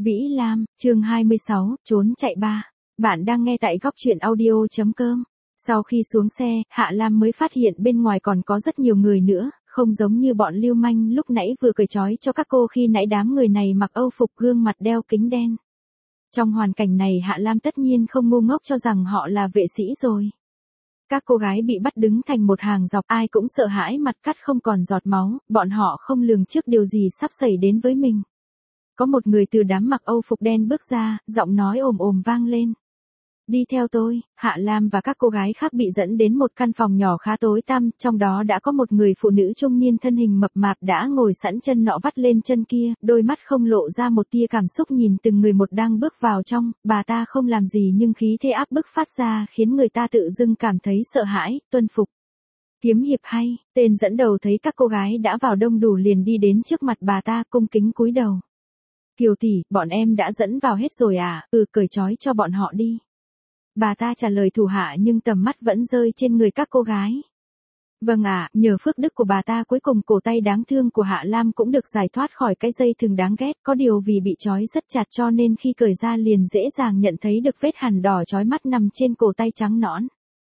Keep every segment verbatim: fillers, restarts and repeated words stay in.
Vĩ Lam, chương hai mươi sáu, trốn chạy ba. Bạn đang nghe tại góc truyện audio.com. Sau khi xuống xe, Hạ Lam mới phát hiện bên ngoài còn có rất nhiều người nữa, không giống như bọn lưu manh lúc nãy vừa cởi trói cho các cô khi nãy đám người này mặc âu phục gương mặt đeo kính đen. Trong hoàn cảnh này Hạ Lam tất nhiên không ngu ngốc cho rằng họ là vệ sĩ rồi. Các cô gái bị bắt đứng thành một hàng dọc, ai cũng sợ hãi mặt cắt không còn giọt máu, bọn họ không lường trước điều gì sắp xảy đến với mình. Có một người từ đám mặc âu phục đen bước ra, giọng nói ồm ồm vang lên. Đi theo tôi. Hạ Lam và các cô gái khác bị dẫn đến một căn phòng nhỏ khá tối tăm, trong đó đã có một người phụ nữ trung niên thân hình mập mạp đã ngồi sẵn chân nọ vắt lên chân kia, đôi mắt không lộ ra một tia cảm xúc nhìn từng người một đang bước vào trong, bà ta không làm gì nhưng khí thế áp bức phát ra khiến người ta tự dưng cảm thấy sợ hãi, tuân phục. Kiếm hiệp hay, tên dẫn đầu thấy các cô gái đã vào đông đủ liền đi đến trước mặt bà ta cung kính cúi đầu. Kiều tỷ, bọn em đã dẫn vào hết rồi à, ừ cởi trói cho bọn họ đi. Bà ta trả lời thủ hạ nhưng tầm mắt vẫn rơi trên người các cô gái. Vâng ạ, à, nhờ phước đức của bà ta cuối cùng cổ tay đáng thương của Hạ Lam cũng được giải thoát khỏi cái dây thừng đáng ghét, có điều vì bị trói rất chặt cho nên khi cởi ra liền dễ dàng nhận thấy được vết hằn đỏ chói mắt nằm trên cổ tay trắng nõn.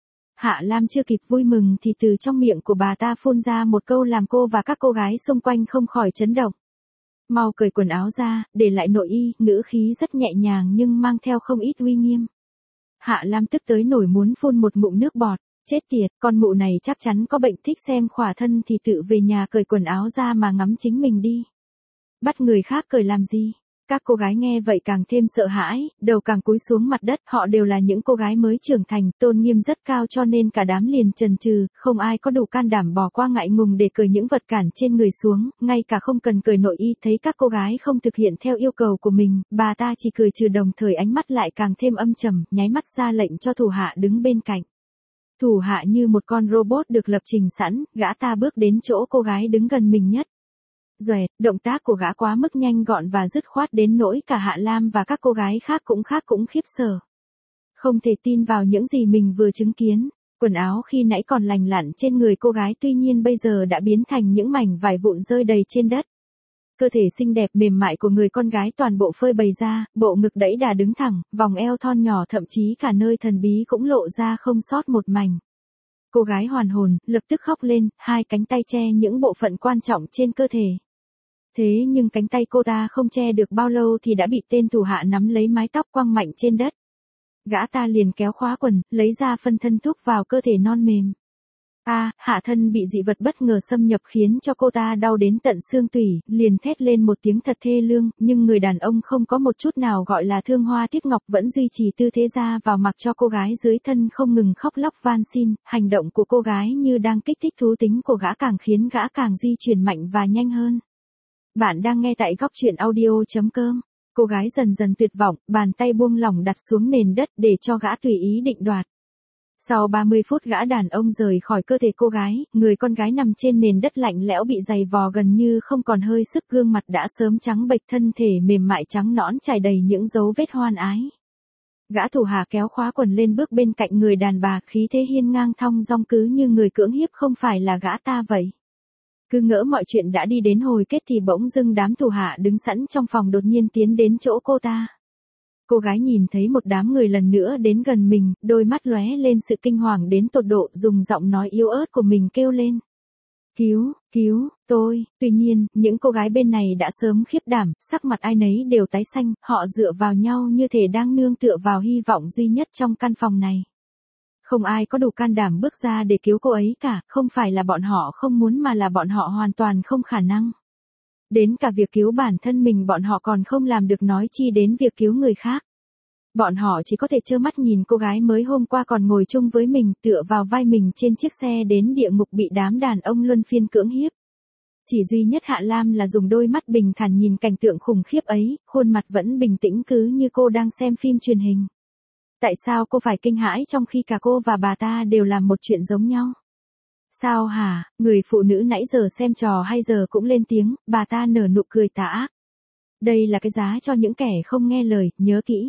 Hạ Lam chưa kịp vui mừng thì từ trong miệng của bà ta phun ra một câu làm cô và các cô gái xung quanh không khỏi chấn động. Mau cởi quần áo ra, để lại nội y, ngữ khí rất nhẹ nhàng nhưng mang theo không ít uy nghiêm. Hạ Lam tức tới nổi muốn phun một ngụm nước bọt, chết tiệt, con mụ này chắc chắn có bệnh thích xem khỏa thân thì tự về nhà cởi quần áo ra mà ngắm chính mình đi. Bắt người khác cởi làm gì? Các cô gái nghe vậy càng thêm sợ hãi, đầu càng cúi xuống mặt đất, họ đều là những cô gái mới trưởng thành, tôn nghiêm rất cao cho nên cả đám liền chần chừ, không ai có đủ can đảm bỏ qua ngại ngùng để cởi những vật cản trên người xuống, ngay cả không cần cởi nội y thấy các cô gái không thực hiện theo yêu cầu của mình, bà ta chỉ cười trừ đồng thời ánh mắt lại càng thêm âm trầm, nháy mắt ra lệnh cho thủ hạ đứng bên cạnh. Thủ hạ như một con robot được lập trình sẵn, gã ta bước đến chỗ cô gái đứng gần mình nhất. Doẹt, động tác của gã quá mức nhanh gọn và dứt khoát đến nỗi cả Hạ Lam và các cô gái khác cũng khác cũng khiếp sợ. Không thể tin vào những gì mình vừa chứng kiến, quần áo khi nãy còn lành lặn trên người cô gái tuy nhiên bây giờ đã biến thành những mảnh vải vụn rơi đầy trên đất. Cơ thể xinh đẹp mềm mại của người con gái toàn bộ phơi bày ra, bộ ngực đẫy đà đứng thẳng, vòng eo thon nhỏ thậm chí cả nơi thần bí cũng lộ ra không sót một mảnh. Cô gái hoàn hồn, lập tức khóc lên, hai cánh tay che những bộ phận quan trọng trên cơ thể. Thế nhưng cánh tay cô ta không che được bao lâu thì đã bị tên thủ hạ nắm lấy mái tóc quăng mạnh trên đất. Gã ta liền kéo khóa quần, lấy ra phân thân thúc vào cơ thể non mềm. A, à, hạ thân bị dị vật bất ngờ xâm nhập khiến cho cô ta đau đến tận xương tủy, liền thét lên một tiếng thật thê lương, nhưng người đàn ông không có một chút nào gọi là thương hoa tiếc ngọc vẫn duy trì tư thế ra vào mặc cho cô gái dưới thân không ngừng khóc lóc van xin, hành động của cô gái như đang kích thích thú tính của gã càng khiến gã càng di chuyển mạnh và nhanh hơn. Bạn đang nghe tại góc truyện audio.com. Cô gái dần dần tuyệt vọng, bàn tay buông lỏng đặt xuống nền đất để cho gã tùy ý định đoạt. Sau ba mươi phút gã đàn ông rời khỏi cơ thể cô gái, người con gái nằm trên nền đất lạnh lẽo bị giày vò gần như không còn hơi sức, gương mặt đã sớm trắng bệch, thân thể mềm mại trắng nõn trải đầy những dấu vết hoan ái. Gã thủ hạ kéo khóa quần lên bước bên cạnh người đàn bà, khí thế hiên ngang thong dong cứ như người cưỡng hiếp không phải là gã ta vậy. Cứ ngỡ mọi chuyện đã đi đến hồi kết thì bỗng dưng đám thủ hạ đứng sẵn trong phòng đột nhiên tiến đến chỗ cô ta. Cô gái nhìn thấy một đám người lần nữa đến gần mình, đôi mắt lóe lên sự kinh hoàng đến tột độ, dùng giọng nói yếu ớt của mình kêu lên. Cứu, cứu, tôi, tuy nhiên, những cô gái bên này đã sớm khiếp đảm, sắc mặt ai nấy đều tái xanh, họ dựa vào nhau như thể đang nương tựa vào hy vọng duy nhất trong căn phòng này. Không ai có đủ can đảm bước ra để cứu cô ấy cả, không phải là bọn họ không muốn mà là bọn họ hoàn toàn không khả năng. Đến cả việc cứu bản thân mình bọn họ còn không làm được nói chi đến việc cứu người khác. Bọn họ chỉ có thể trơ mắt nhìn cô gái mới hôm qua còn ngồi chung với mình tựa vào vai mình trên chiếc xe đến địa ngục bị đám đàn ông luân phiên cưỡng hiếp. Chỉ duy nhất Hạ Lam là dùng đôi mắt bình thản nhìn cảnh tượng khủng khiếp ấy, khuôn mặt vẫn bình tĩnh cứ như cô đang xem phim truyền hình. Tại sao cô phải kinh hãi trong khi cả cô và bà ta đều làm một chuyện giống nhau? Sao hả, người phụ nữ nãy giờ xem trò hay giờ cũng lên tiếng, bà ta nở nụ cười tà ác. Đây là cái giá cho những kẻ không nghe lời, nhớ kỹ.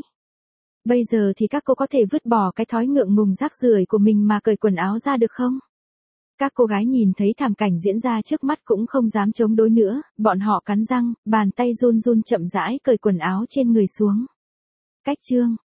Bây giờ thì các cô có thể vứt bỏ cái thói ngượng ngùng rác rưởi của mình mà cởi quần áo ra được không? Các cô gái nhìn thấy thảm cảnh diễn ra trước mắt cũng không dám chống đối nữa, bọn họ cắn răng, bàn tay run run chậm rãi cởi quần áo trên người xuống. Cách chương